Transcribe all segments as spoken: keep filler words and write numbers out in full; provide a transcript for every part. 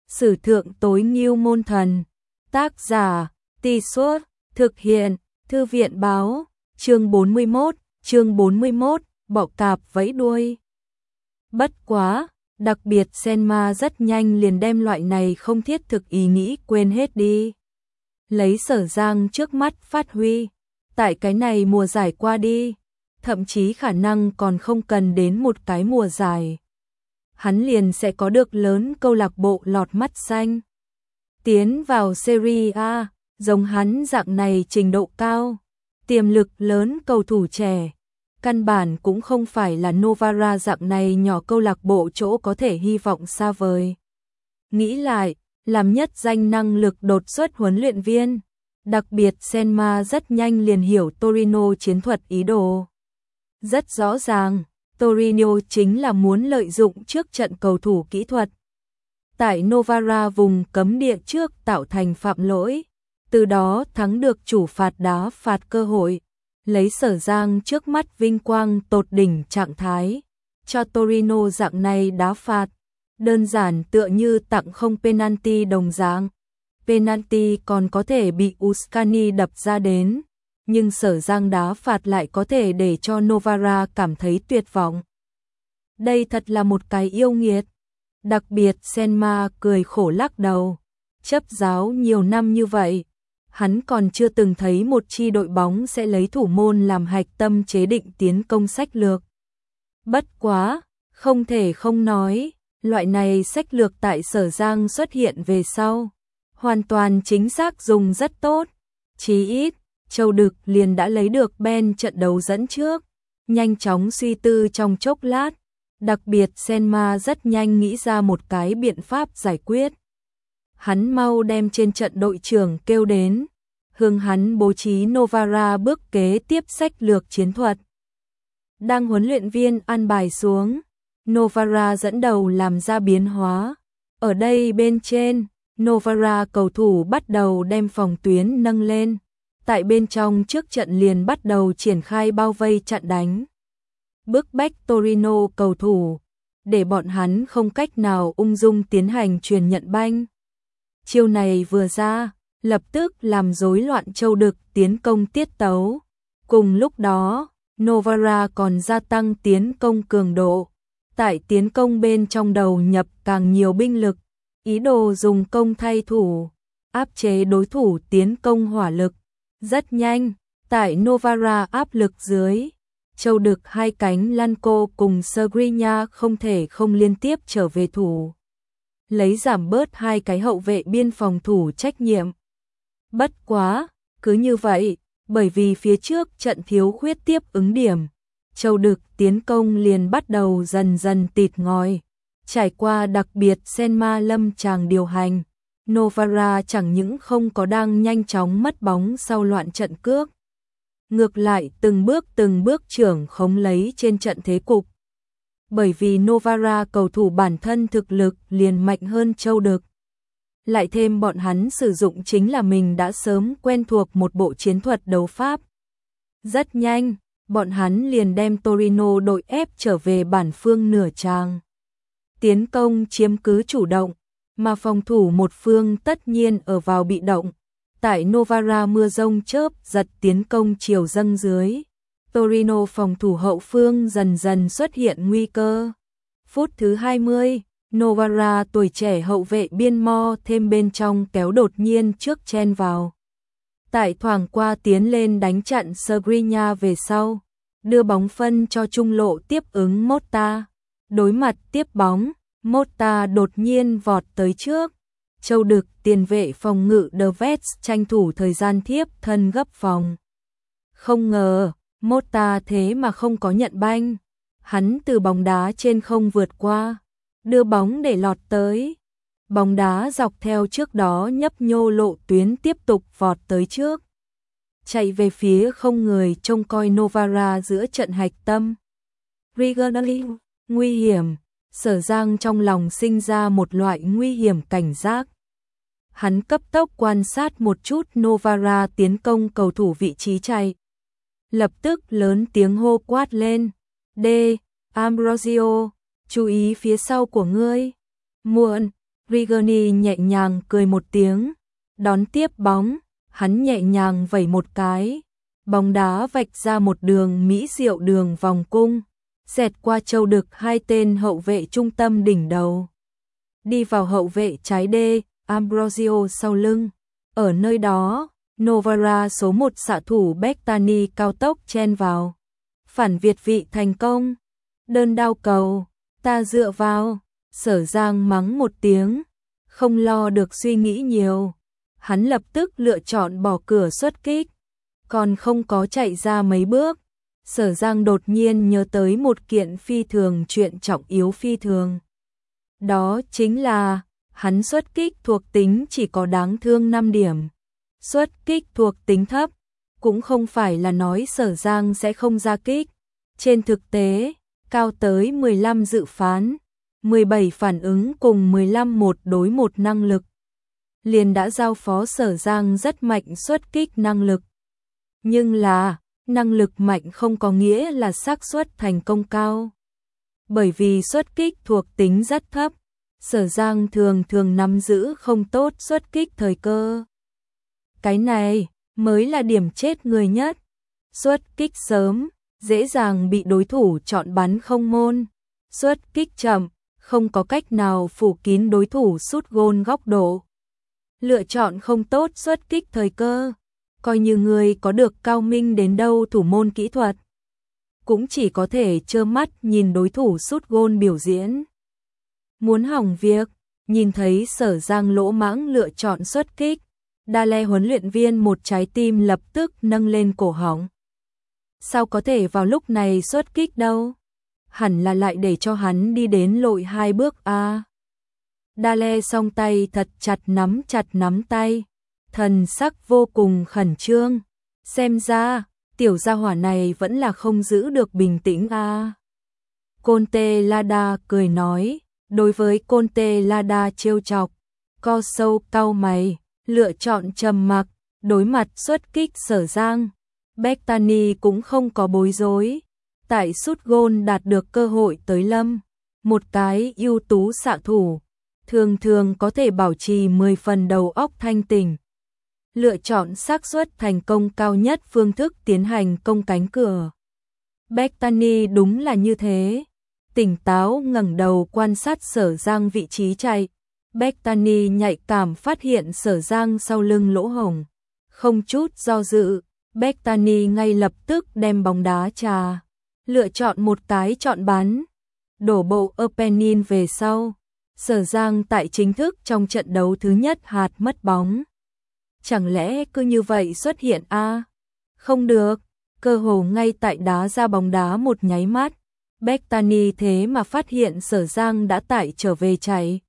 Sử thượng tối ngưu môn thần. Tác giả, Tì Suốt, thực hiện, Thư viện báo, chương bốn mươi mốt, chương bốn mươi mốt, bọ cạp vẫy đuôi. Bất quá, đặc biệt Senma rất nhanh liền đem loại này không thiết thực ý nghĩ quên hết đi. Lấy Sở Giang trước mắt phát huy, tại cái này mùa giải qua đi, thậm chí khả năng còn không cần đến một cái mùa giải. Hắn liền sẽ có được lớn câu lạc bộ lọt mắt xanh. Tiến vào Serie A, giống hắn dạng này trình độ cao, tiềm lực lớn cầu thủ trẻ, căn bản cũng không phải là Novara dạng này nhỏ câu lạc bộ chỗ có thể hy vọng xa vời. Nghĩ lại, làm nhất danh năng lực đột xuất huấn luyện viên, đặc biệt Senma rất nhanh liền hiểu Torino chiến thuật ý đồ. Rất rõ ràng, Torino chính là muốn lợi dụng trước trận cầu thủ kỹ thuật. Tại Novara vùng cấm địa trước tạo thành phạm lỗi, từ đó thắng được chủ phạt đá phạt cơ hội, lấy Sở Giang trước mắt vinh quang tột đỉnh trạng thái, cho Torino dạng này đá phạt, đơn giản tựa như tặng không penalty đồng dạng. Penalty còn có thể bị Uscani đập ra đến, nhưng Sở Giang đá phạt lại có thể để cho Novara cảm thấy tuyệt vọng. Đây thật là một cái yêu nghiệt. Đặc biệt Senma cười khổ lắc đầu, chấp giáo nhiều năm như vậy, hắn còn chưa từng thấy một chi đội bóng sẽ lấy thủ môn làm hạch tâm chế định tiến công sách lược. Bất quá, không thể không nói, loại này sách lược tại Sở Giang xuất hiện về sau, hoàn toàn chính xác dùng rất tốt. Chí ít, Châu Đực liền đã lấy được Ben trận đấu dẫn trước, nhanh chóng suy tư trong chốc lát. Đặc biệt Senma rất nhanh nghĩ ra một cái biện pháp giải quyết. Hắn mau đem trên trận đội trưởng kêu đến, hướng hắn bố trí Novara bước kế tiếp sách lược chiến thuật. Đang huấn luyện viên an bài xuống, Novara dẫn đầu làm ra biến hóa. Ở đây bên trên, Novara cầu thủ bắt đầu đem phòng tuyến nâng lên. Tại bên trong trước trận liền bắt đầu triển khai bao vây chặn đánh. Bức bách Torino cầu thủ, để bọn hắn không cách nào ung dung tiến hành truyền nhận banh. Chiêu này vừa ra, lập tức làm rối loạn Châu Đực tiến công tiết tấu. Cùng lúc đó, Novara còn gia tăng tiến công cường độ. Tại tiến công bên trong đầu nhập càng nhiều binh lực, ý đồ dùng công thay thủ, áp chế đối thủ tiến công hỏa lực. Rất nhanh, tại Novara áp lực dưới, Châu Đực hai cánh Lanco cùng Skriniar không thể không liên tiếp trở về thủ, lấy giảm bớt hai cái hậu vệ biên phòng thủ trách nhiệm. Bất quá, cứ như vậy, bởi vì phía trước trận thiếu khuyết tiếp ứng điểm, Châu Đực tiến công liền bắt đầu dần dần tịt ngòi. Trải qua đặc biệt Senma lâm tràng điều hành, Novara chẳng những không có đang nhanh chóng mất bóng sau loạn trận cước, ngược lại từng bước từng bước trưởng khống lấy trên trận thế cục. Bởi vì Novara cầu thủ bản thân thực lực liền mạnh hơn Châu Đực. Lại thêm bọn hắn sử dụng chính là mình đã sớm quen thuộc một bộ chiến thuật đấu pháp. Rất nhanh, bọn hắn liền đem Torino đội ép trở về bản phương nửa tràng. Tiến công chiếm cứ chủ động, mà phòng thủ một phương tất nhiên ở vào bị động. Tại Novara mưa rông chớp giật tiến công chiều dâng dưới, Torino phòng thủ hậu phương dần dần xuất hiện nguy cơ. Phút thứ hai mươi, Novara tuổi trẻ hậu vệ biên mo thêm bên trong kéo đột nhiên trước chen vào. Tại thoảng qua tiến lên đánh chặn Skriniar về sau, đưa bóng phân cho trung lộ tiếp ứng Motta. Đối mặt tiếp bóng, Motta đột nhiên vọt tới trước. Châu Đực tiền vệ phòng ngự De Vets tranh thủ thời gian thiếp thân gấp phòng. Không ngờ, Motta thế mà không có nhận banh. Hắn từ bóng đá trên không vượt qua, đưa bóng để lọt tới. Bóng đá dọc theo trước đó nhấp nhô lộ tuyến tiếp tục vọt tới trước, chạy về phía không người trông coi Novara giữa trận hạch tâm. Rigonali, nguy hiểm. Sở Giang trong lòng sinh ra một loại nguy hiểm cảnh giác. Hắn cấp tốc quan sát một chút Novara tiến công cầu thủ vị trí chạy. Lập tức lớn tiếng hô quát lên. D. Ambrosio, chú ý phía sau của ngươi. Muộn, Rigoni nhẹ nhàng cười một tiếng, đón tiếp bóng, hắn nhẹ nhàng vẩy một cái, bóng đá vạch ra một đường mỹ diệu đường vòng cung, xẹt qua châu đực hai tên hậu vệ trung tâm đỉnh đầu. Đi vào hậu vệ trái đê, Ambrosio sau lưng. Ở nơi đó, Novara số một xạ thủ Bettany cao tốc chen vào. Phản việt vị thành công. Đơn đao cầu, ta dựa vào. Sở Giang mắng một tiếng, không lo được suy nghĩ nhiều. Hắn lập tức lựa chọn bỏ cửa xuất kích. Còn không có chạy ra mấy bước, Sở Giang đột nhiên nhớ tới một kiện phi thường chuyện trọng yếu phi thường. Đó chính là, hắn xuất kích thuộc tính chỉ có đáng thương năm điểm. Xuất kích thuộc tính thấp, cũng không phải là nói Sở Giang sẽ không ra kích. Trên thực tế, cao tới mười lăm dự phán, mười bảy phản ứng cùng mười lăm một đối một năng lực. Liền đã giao phó Sở Giang rất mạnh xuất kích năng lực. Nhưng là, năng lực mạnh không có nghĩa là xác suất thành công cao. Bởi vì xuất kích thuộc tính rất thấp, Sở Giang thường thường nắm giữ không tốt xuất kích thời cơ. Cái này mới là điểm chết người nhất. Xuất kích sớm, dễ dàng bị đối thủ chọn bắn không môn. Xuất kích chậm, không có cách nào phủ kín đối thủ sút gôn góc độ. Lựa chọn không tốt xuất kích thời cơ, coi như người có được cao minh đến đâu thủ môn kỹ thuật, cũng chỉ có thể trơ mắt nhìn đối thủ sút gôn biểu diễn. Muốn hỏng việc, nhìn thấy Sở Giang lỗ mãng lựa chọn xuất kích, Dale huấn luyện viên một trái tim lập tức nâng lên cổ họng. Sao có thể vào lúc này xuất kích đâu? Hẳn là lại để cho hắn đi đến lội hai bước a. À. Dale song tay thật chặt nắm chặt nắm tay, thần sắc vô cùng khẩn trương. Xem ra, tiểu gia hỏa này vẫn là không giữ được bình tĩnh a. À. Conte Lada cười nói, đối với Conte Lada trêu chọc, co sâu cau mày, lựa chọn trầm mặc, đối mặt xuất kích Sở Giang. Bettany cũng không có bối rối, tại sút gôn đạt được cơ hội tới lâm, một cái ưu tú xạ thủ, thường thường có thể bảo trì mười phần đầu óc thanh tỉnh. Lựa chọn xác suất thành công cao nhất phương thức tiến hành công cánh cửa. Bettany đúng là như thế, tỉnh táo ngẩng đầu quan sát Sở Giang vị trí chạy. Bettany nhạy cảm phát hiện Sở Giang sau lưng lỗ hổng, không chút do dự, Bettany ngay lập tức đem bóng đá trà, lựa chọn một cái chọn bắn, đổ bộ opening về sau. Sở Giang tại chính thức trong trận đấu thứ nhất hạt mất bóng. Chẳng lẽ cứ như vậy xuất hiện a? À? Không được, cơ hồ ngay tại đá ra bóng đá một nháy mắt, Bettany thế mà phát hiện Sở Giang đã tải trở về chạy.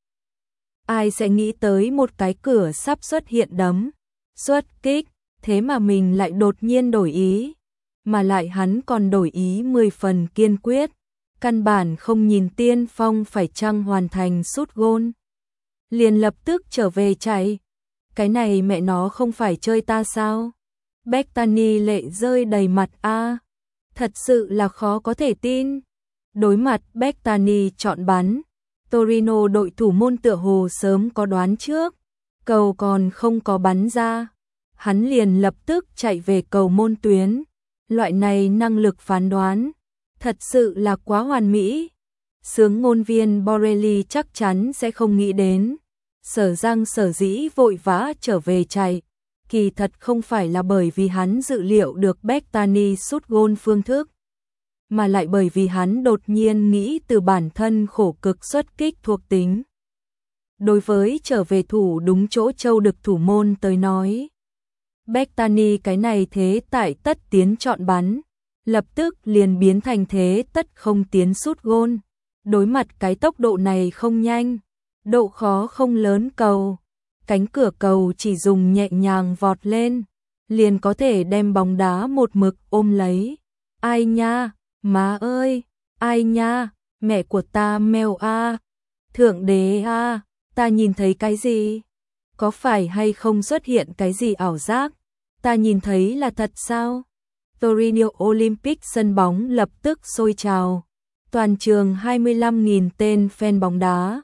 Ai sẽ nghĩ tới một cái cửa sắp xuất hiện đấm, xuất kích, thế mà mình lại đột nhiên đổi ý, mà lại hắn còn đổi ý mười phần kiên quyết, căn bản không nhìn tiên phong phải chăng hoàn thành sút gôn, liền lập tức trở về chạy. Cái này mẹ nó không phải chơi ta sao? Bettany lệ rơi đầy mặt a, à, thật sự là khó có thể tin. Đối mặt Bettany chọn bắn, Torino đội thủ môn tựa hồ sớm có đoán trước, cầu còn không có bắn ra, hắn liền lập tức chạy về cầu môn tuyến. Loại này năng lực phán đoán, thật sự là quá hoàn mỹ. Sướng ngôn viên Borelli chắc chắn sẽ không nghĩ đến. Sở Giang sở dĩ vội vã trở về chạy, kỳ thật không phải là bởi vì hắn dự liệu được Bettany sút gôn phương thức, mà lại bởi vì hắn đột nhiên nghĩ từ bản thân khổ cực xuất kích thuộc tính. Đối với trở về thủ đúng chỗ châu đực thủ môn tới nói, Bettany cái này thế tại tất tiến chọn bắn, lập tức liền biến thành thế tất không tiến sút gôn. Đối mặt cái tốc độ này không nhanh, độ khó không lớn cầu, cánh cửa cầu chỉ dùng nhẹ nhàng vọt lên, liền có thể đem bóng đá một mực ôm lấy. Ai nha, má ơi, ai nha, mẹ của ta mèo a, thượng đế a, ta nhìn thấy cái gì? Có phải hay không xuất hiện cái gì ảo giác? Ta nhìn thấy là thật sao? Torino Olympic sân bóng lập tức sôi trào. Toàn trường hai mươi lăm nghìn tên fan bóng đá,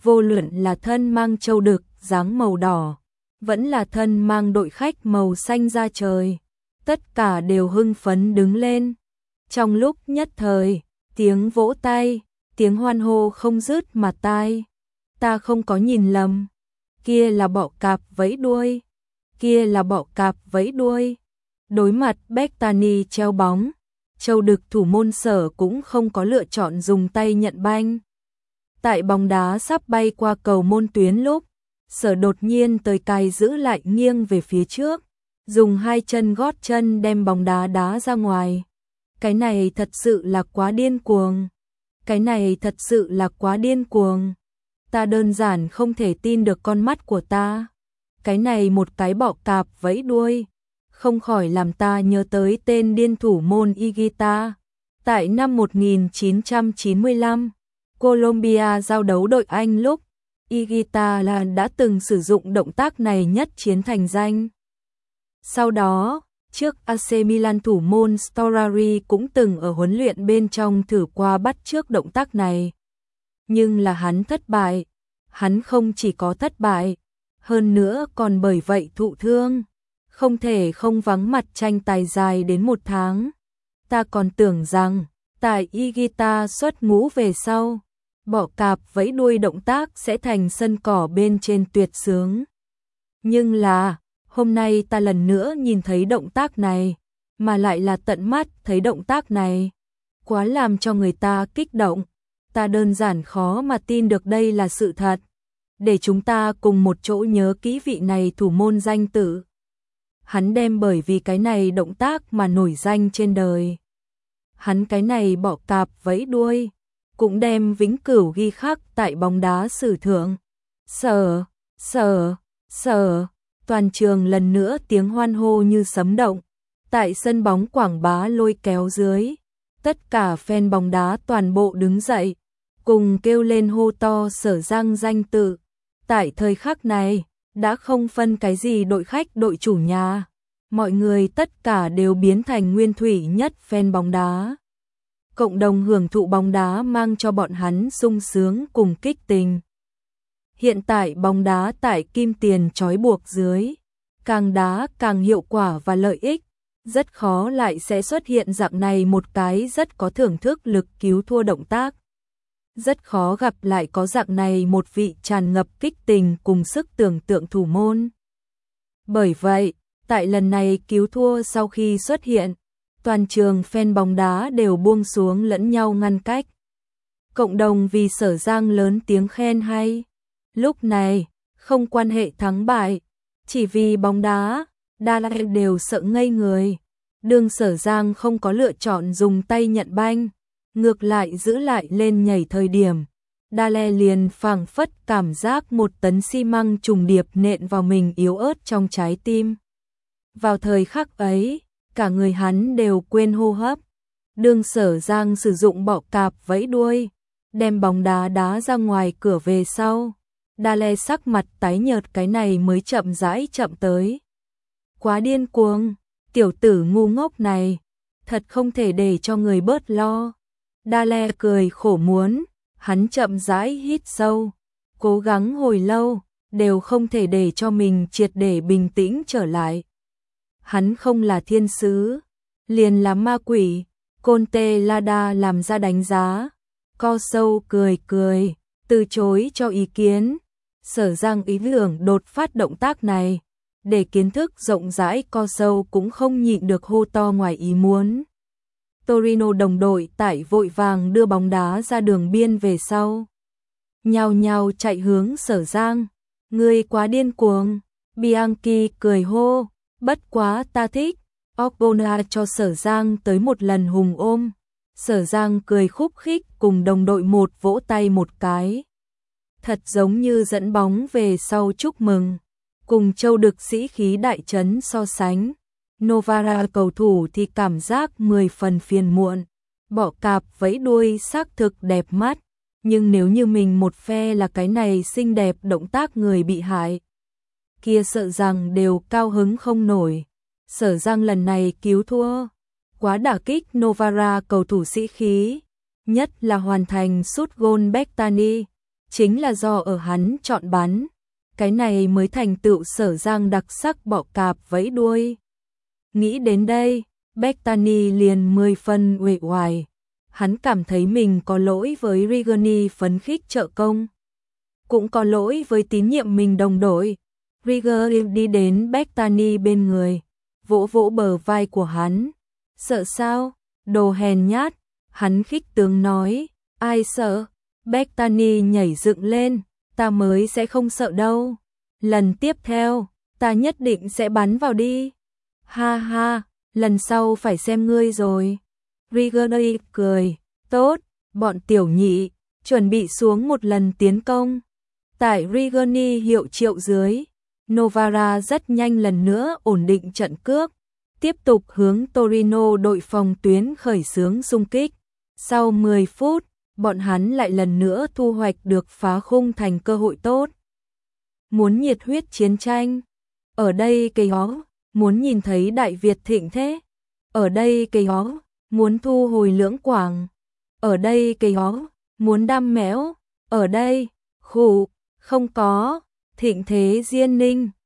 vô luận là thân mang châu đực dáng màu đỏ, vẫn là thân mang đội khách màu xanh da trời, tất cả đều hưng phấn đứng lên. Trong lúc nhất thời, tiếng vỗ tay, tiếng hoan hô không dứt mà tai. Ta không có nhìn lầm, kia là bọ cạp vẫy đuôi, kia là bọ cạp vẫy đuôi. Đối mặt Bethany treo bóng, châu đực thủ môn Sở cũng không có lựa chọn dùng tay nhận banh. Tại bóng đá sắp bay qua cầu môn tuyến lúc, Sở đột nhiên tới cài giữ lại nghiêng về phía trước, dùng hai chân gót chân đem bóng đá đá ra ngoài. Cái này thật sự là quá điên cuồng. Cái này thật sự là quá điên cuồng. Ta đơn giản không thể tin được con mắt của ta. Cái này một cái bọ cạp vẫy đuôi, không khỏi làm ta nhớ tới tên điên thủ môn Higuita. Tại năm một nghìn chín trăm chín mươi lăm, Colombia giao đấu đội Anh lúc, Higuita là đã từng sử dụng động tác này nhất chiến thành danh. Sau đó, trước a xê Milan thủ môn Storari cũng từng ở huấn luyện bên trong thử qua bắt chước động tác này. Nhưng là hắn thất bại. Hắn không chỉ có thất bại, hơn nữa còn bởi vậy thụ thương. Không thể không vắng mặt tranh tài dài đến một tháng. Ta còn tưởng rằng, tại Higuita xuất ngũ về sau, bọ cạp vẫy đuôi động tác sẽ thành sân cỏ bên trên tuyệt sướng. Nhưng là, hôm nay ta lần nữa nhìn thấy động tác này, mà lại là tận mắt thấy động tác này. Quá làm cho người ta kích động, ta đơn giản khó mà tin được đây là sự thật. Để chúng ta cùng một chỗ nhớ kỹ vị này thủ môn danh tử. Hắn đem bởi vì cái này động tác mà nổi danh trên đời. Hắn cái này bọ cạp vẫy đuôi, cũng đem vĩnh cửu ghi khắc tại bóng đá sử thượng. Sở, sở, sở, toàn trường lần nữa tiếng hoan hô như sấm động. Tại sân bóng quảng bá lôi kéo dưới, tất cả fan bóng đá toàn bộ đứng dậy, cùng kêu lên hô to Sở Giang danh tự. Tại thời khắc này, đã không phân cái gì đội khách đội chủ nhà, mọi người tất cả đều biến thành nguyên thủy nhất fan bóng đá. Cộng đồng hưởng thụ bóng đá mang cho bọn hắn sung sướng cùng kích tình. Hiện tại bóng đá tại kim tiền trói buộc dưới, càng đá càng hiệu quả và lợi ích, rất khó lại sẽ xuất hiện dạng này một cái rất có thưởng thức lực cứu thua động tác. Rất khó gặp lại có dạng này một vị tràn ngập kích tình cùng sức tưởng tượng thủ môn. Bởi vậy, tại lần này cứu thua sau khi xuất hiện, toàn trường fan bóng đá đều buông xuống lẫn nhau ngăn cách. Cộng đồng vì Sở Giang lớn tiếng khen hay. Lúc này, không quan hệ thắng bại, chỉ vì bóng đá, đa lại đều sợ ngây người. Đường Sở Giang không có lựa chọn dùng tay nhận banh, ngược lại giữ lại lên nhảy thời điểm. Đa lè liền phảng phất cảm giác một tấn xi măng trùng điệp nện vào mình yếu ớt trong trái tim. Vào thời khắc ấy, cả người hắn đều quên hô hấp. Đường Sở Giang sử dụng bọ cạp vẫy đuôi, đem bóng đá đá ra ngoài cửa về sau. Đa lè sắc mặt tái nhợt cái này mới chậm rãi chậm tới. Quá điên cuồng, tiểu tử ngu ngốc này, thật không thể để cho người bớt lo. Đa lè cười khổ muốn, hắn chậm rãi hít sâu, cố gắng hồi lâu, đều không thể để cho mình triệt để bình tĩnh trở lại. Hắn không là thiên sứ, liền là ma quỷ. Conte Lada làm ra đánh giá, co sâu cười cười, từ chối cho ý kiến. Sở Giang ý tưởng đột phát động tác này, để kiến thức rộng rãi co sâu cũng không nhịn được hô to ngoài ý muốn. Torino đồng đội tại vội vàng đưa bóng đá ra đường biên về sau. Nhao nhao chạy hướng Sở Giang. Ngươi quá điên cuồng. Bianchi cười hô. Bất quá ta thích. Ogbonna cho Sở Giang tới một lần hùng ôm. Sở Giang cười khúc khích cùng đồng đội một vỗ tay một cái. Thật giống như dẫn bóng về sau chúc mừng. Cùng châu đực sĩ khí đại trấn so sánh. Novara cầu thủ thì cảm giác mười phần phiền muộn. Bọ cạp vẫy đuôi xác thực đẹp mắt. Nhưng nếu như mình một phe là cái này xinh đẹp động tác người bị hại, kia sợ rằng đều cao hứng không nổi. Sở Giang lần này cứu thua, quá đả kích Novara cầu thủ sĩ khí, nhất là hoàn thành sút gôn Bethany. chính là do ở hắn chọn bắn. Cái này mới thành tựu Sở Giang đặc sắc bọ cạp vẫy đuôi. Nghĩ đến đây, Bethany liền mười phân uể oải. Hắn cảm thấy mình có lỗi với Rigoni phấn khích trợ công. Cũng có lỗi với tín nhiệm mình đồng đội. Rigoni đi đến Bethany bên người, vỗ vỗ bờ vai của hắn. Sợ sao? Đồ hèn nhát. Hắn khích tướng nói. Ai sợ? Bethany nhảy dựng lên. Ta mới sẽ không sợ đâu. Lần tiếp theo, ta nhất định sẽ bắn vào đi. Ha ha, lần sau phải xem ngươi rồi. Rigoni cười. Tốt, bọn tiểu nhị, chuẩn bị xuống một lần tiến công. Tại Rigoni hiệu triệu dưới, Novara rất nhanh lần nữa ổn định trận cước, tiếp tục hướng Torino đội phòng tuyến khởi xướng xung kích. Sau mười phút, bọn hắn lại lần nữa thu hoạch được phá khung thành cơ hội tốt. Muốn nhiệt huyết chiến tranh? Ở đây cây hó, muốn nhìn thấy Đại Việt thịnh thế? Ở đây cây hó, muốn thu hồi Lưỡng Quảng? Ở đây cây hó, muốn đam mẽo? Ở đây, khủ, không có, thịnh thế Diên Ninh.